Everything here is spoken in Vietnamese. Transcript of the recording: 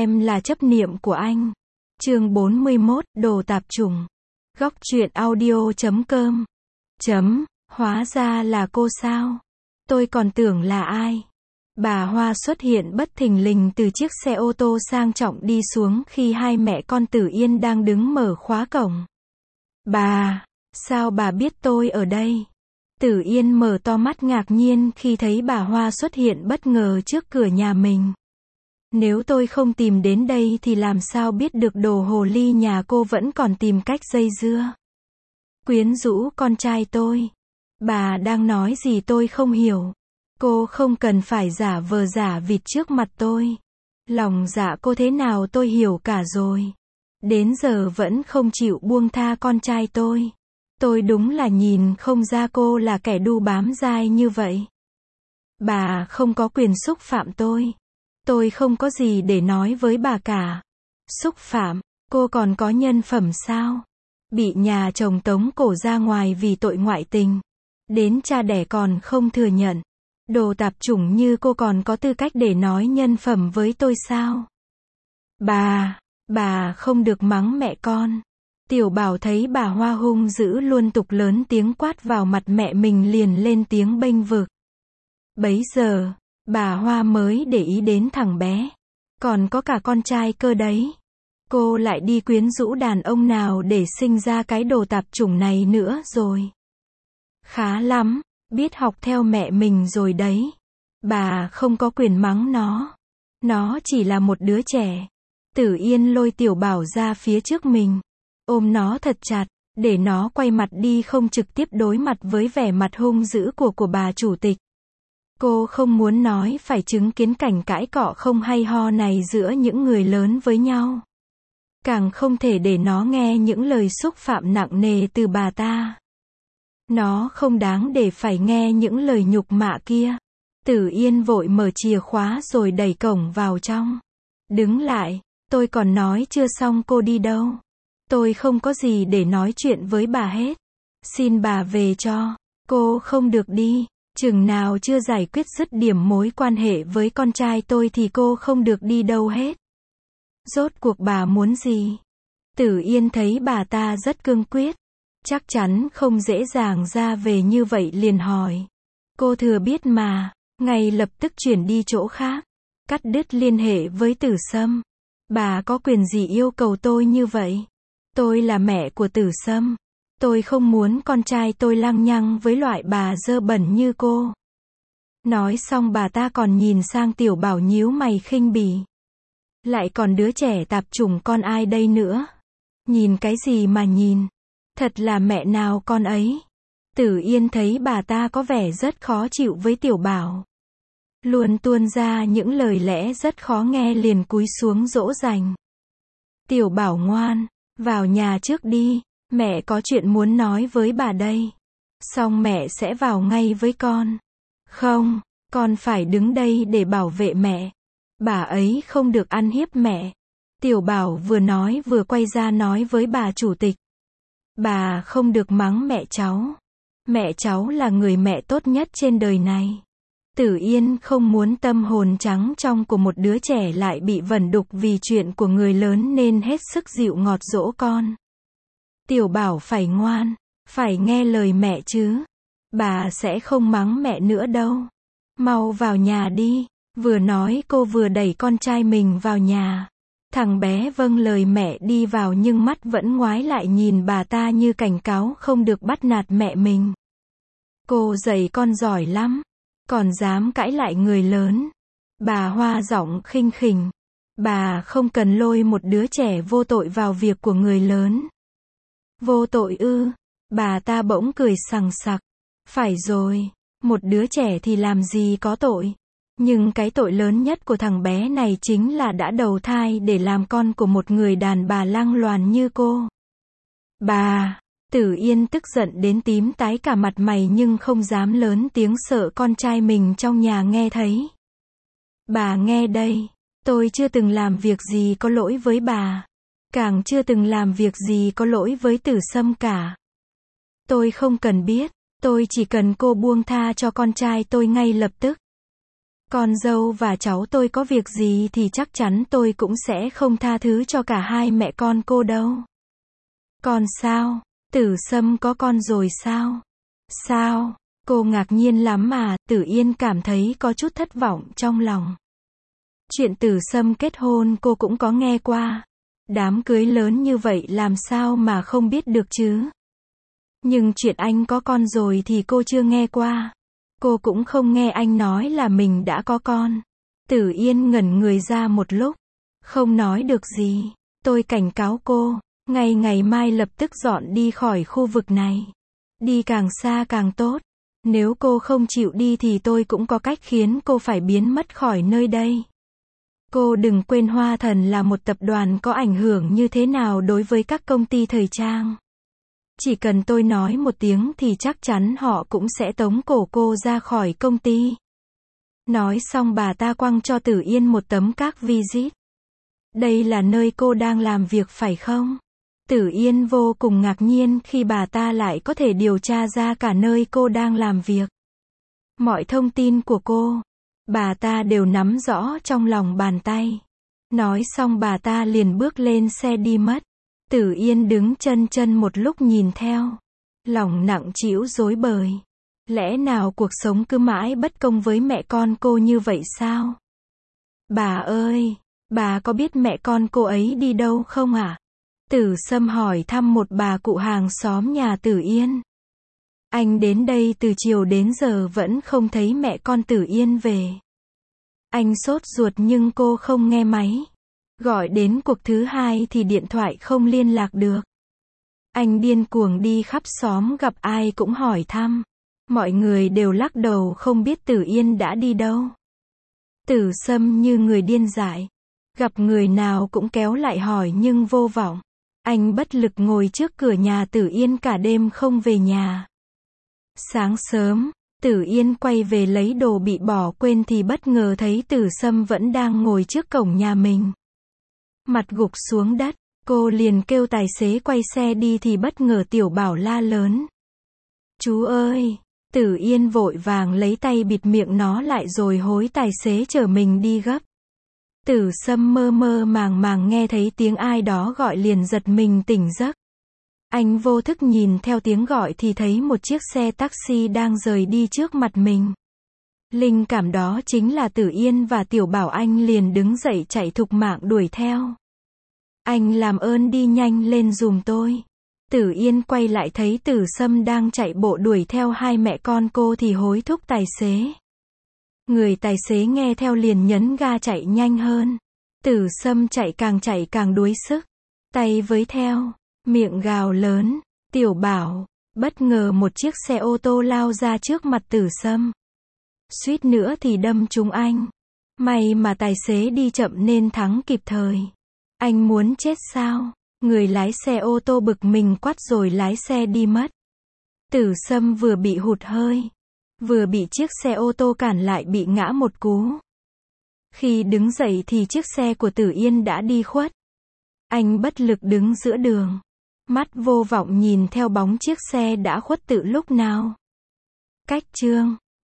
Em là chấp niệm của anh. Chương 41, đồ tạp chủng. Góc truyện audio.com. Hóa ra là cô sao? Tôi còn tưởng là ai? Bà Hoa xuất hiện bất thình lình từ chiếc xe ô tô sang trọng đi xuống khi hai mẹ con Tử Yên đang đứng mở khóa cổng. Bà, sao bà biết tôi ở đây? Tử Yên mở to mắt ngạc nhiên khi thấy bà Hoa xuất hiện bất ngờ trước cửa nhà mình. Nếu tôi không tìm đến đây thì làm sao biết được đồ hồ ly nhà cô vẫn còn tìm cách dây dưa. Quyến rũ con trai tôi. Bà đang nói gì tôi không hiểu. Cô không cần phải giả vờ giả vịt trước mặt tôi. Lòng dạ cô thế nào tôi hiểu cả rồi. Đến giờ vẫn không chịu buông tha con trai tôi. Tôi đúng là nhìn không ra cô là kẻ đu bám dai như vậy. Bà không có quyền xúc phạm tôi. Tôi không có gì để nói với bà cả. Xúc phạm, cô còn có nhân phẩm sao? Bị nhà chồng tống cổ ra ngoài vì tội ngoại tình. Đến cha đẻ còn không thừa nhận. Đồ tạp chủng như cô còn có tư cách để nói nhân phẩm với tôi sao? Bà không được mắng mẹ con. Tiểu Bảo thấy bà Hoa hung dữ luôn tục lớn tiếng quát vào mặt mẹ mình liền lên tiếng bênh vực. Bấy giờ, bà Hoa mới để ý đến thằng bé. Còn có cả con trai cơ đấy. Cô lại đi quyến rũ đàn ông nào để sinh ra cái đồ tạp chủng này nữa rồi. Khá lắm, biết học theo mẹ mình rồi đấy. Bà không có quyền mắng nó. Nó chỉ là một đứa trẻ. Tử Yên lôi Tiểu Bảo ra phía trước mình. Ôm nó thật chặt, để nó quay mặt đi không trực tiếp đối mặt với vẻ mặt hung dữ của bà chủ tịch. Cô không muốn nói phải chứng kiến cảnh cãi cọ không hay ho này giữa những người lớn với nhau. Càng không thể để nó nghe những lời xúc phạm nặng nề từ bà ta. Nó không đáng để phải nghe những lời nhục mạ kia. Tử Yên vội mở chìa khóa rồi đẩy cổng vào trong. Đứng lại, tôi còn nói chưa xong cô đi đâu. Tôi không có gì để nói chuyện với bà hết. Xin bà về cho. Cô không được đi. Chừng nào chưa giải quyết dứt điểm mối quan hệ với con trai tôi thì cô không được đi đâu hết. Rốt cuộc bà muốn gì? Tử Yên thấy bà ta rất cương quyết. Chắc chắn không dễ dàng ra về như vậy liền hỏi. Cô thừa biết mà. Ngay lập tức chuyển đi chỗ khác. Cắt đứt liên hệ với Tử Sâm. Bà có quyền gì yêu cầu tôi như vậy? Tôi là mẹ của Tử Sâm. Tôi không muốn con trai tôi lăng nhăng với loại bà dơ bẩn như cô. Nói xong bà ta còn nhìn sang Tiểu Bảo nhíu mày khinh bỉ. Lại còn đứa trẻ tạp chủng con ai đây nữa? Nhìn cái gì mà nhìn? Thật là mẹ nào con ấy. Tử Yên thấy bà ta có vẻ rất khó chịu với Tiểu Bảo. Luôn tuôn ra những lời lẽ rất khó nghe liền cúi xuống dỗ dành. Tiểu Bảo ngoan, vào nhà trước đi. Mẹ có chuyện muốn nói với bà đây. Xong mẹ sẽ vào ngay với con. Không, con phải đứng đây để bảo vệ mẹ. Bà ấy không được ăn hiếp mẹ. Tiểu Bảo vừa nói vừa quay ra nói với bà chủ tịch. Bà không được mắng mẹ cháu. Mẹ cháu là người mẹ tốt nhất trên đời này. Tử Yên không muốn tâm hồn trắng trong của một đứa trẻ lại bị vẩn đục vì chuyện của người lớn nên hết sức dịu ngọt dỗ con. Tiểu Bảo phải ngoan, phải nghe lời mẹ chứ. Bà sẽ không mắng mẹ nữa đâu. Mau vào nhà đi. Vừa nói cô vừa đẩy con trai mình vào nhà. Thằng bé vâng lời mẹ đi vào nhưng mắt vẫn ngoái lại nhìn bà ta như cảnh cáo không được bắt nạt mẹ mình. Cô dạy con giỏi lắm. Còn dám cãi lại người lớn. Bà Hoa giọng khinh khỉnh. Bà không cần lôi một đứa trẻ vô tội vào việc của người lớn. Vô tội ư? Bà ta bỗng cười sằng sặc. Phải rồi, một đứa trẻ thì làm gì có tội. Nhưng cái tội lớn nhất của thằng bé này chính là đã đầu thai để làm con của một người đàn bà lăng loàn như cô. Bà, Tử Yên tức giận đến tím tái cả mặt mày nhưng không dám lớn tiếng sợ con trai mình trong nhà nghe thấy. Bà nghe đây, tôi chưa từng làm việc gì có lỗi với bà. Càng chưa từng làm việc gì có lỗi với Tử Sâm cả. Tôi không cần biết, tôi chỉ cần cô buông tha cho con trai tôi ngay lập tức. Con dâu và cháu tôi có việc gì thì chắc chắn tôi cũng sẽ không tha thứ cho cả hai mẹ con cô đâu. Con sao? Tử Sâm có con rồi sao? Sao? Cô ngạc nhiên lắm mà, Tử Yên cảm thấy có chút thất vọng trong lòng. Chuyện Tử Sâm kết hôn cô cũng có nghe qua. Đám cưới lớn như vậy làm sao mà không biết được chứ? Nhưng chuyện anh có con rồi thì cô chưa nghe qua. Cô cũng không nghe anh nói là mình đã có con. Tử Yên ngẩn người ra một lúc, không nói được gì. Tôi cảnh cáo cô, ngày mai lập tức dọn đi khỏi khu vực này. Đi càng xa càng tốt. Nếu cô không chịu đi thì tôi cũng có cách khiến cô phải biến mất khỏi nơi đây. Cô đừng quên Hoa Thần là một tập đoàn có ảnh hưởng như thế nào đối với các công ty thời trang. Chỉ cần tôi nói một tiếng thì chắc chắn họ cũng sẽ tống cổ cô ra khỏi công ty. Nói xong bà ta quăng cho Tử Yên một tấm các visit. Đây là nơi cô đang làm việc phải không? Tử Yên vô cùng ngạc nhiên khi bà ta lại có thể điều tra ra cả nơi cô đang làm việc. Mọi thông tin của cô, bà ta đều nắm rõ trong lòng bàn tay. Nói xong bà ta liền bước lên xe đi mất. Tử Yên đứng chân một lúc nhìn theo. Lòng nặng trĩu rối bời. Lẽ nào cuộc sống cứ mãi bất công với mẹ con cô như vậy sao? Bà ơi, bà có biết mẹ con cô ấy đi đâu không ạ? Tử Sâm hỏi thăm một bà cụ hàng xóm nhà Tử Yên. Anh đến đây từ chiều đến giờ vẫn không thấy mẹ con Tử Yên về. Anh sốt ruột nhưng cô không nghe máy. Gọi đến cuộc thứ hai thì điện thoại không liên lạc được. Anh điên cuồng đi khắp xóm gặp ai cũng hỏi thăm. Mọi người đều lắc đầu không biết Tử Yên đã đi đâu. Tử Sâm như người điên dại. Gặp người nào cũng kéo lại hỏi nhưng vô vọng. Anh bất lực ngồi trước cửa nhà Tử Yên cả đêm không về nhà. Sáng sớm, Tử Yên quay về lấy đồ bị bỏ quên thì bất ngờ thấy Tử Sâm vẫn đang ngồi trước cổng nhà mình. Mặt gục xuống đất, cô liền kêu tài xế quay xe đi thì bất ngờ Tiểu Bảo la lớn. Chú ơi! Tử Yên vội vàng lấy tay bịt miệng nó lại rồi hối tài xế chở mình đi gấp. Tử Sâm mơ màng nghe thấy tiếng ai đó gọi liền giật mình tỉnh giấc. Anh vô thức nhìn theo tiếng gọi thì thấy một chiếc xe taxi đang rời đi trước mặt mình. Linh cảm đó chính là Tử Yên và Tiểu Bảo, anh liền đứng dậy chạy thục mạng đuổi theo. Anh làm ơn đi nhanh lên giùm tôi. Tử Yên quay lại thấy Tử Sâm đang chạy bộ đuổi theo hai mẹ con cô thì hối thúc tài xế. Người tài xế nghe theo liền nhấn ga chạy nhanh hơn. Tử Sâm chạy càng đuối sức. Tay với theo, miệng gào lớn, Tiểu Bảo. Bất ngờ một chiếc xe ô tô lao ra trước mặt Tử Sâm. Suýt nữa thì đâm trúng anh. May mà tài xế đi chậm nên thắng kịp thời. Anh muốn chết sao? Người lái xe ô tô bực mình quát rồi lái xe đi mất. Tử Sâm vừa bị hụt hơi, vừa bị chiếc xe ô tô cản lại bị ngã một cú. Khi đứng dậy thì chiếc xe của Tử Yên đã đi khuất. Anh bất lực đứng giữa đường, mắt vô vọng nhìn theo bóng chiếc xe đã khuất từ lúc nào. Cách chương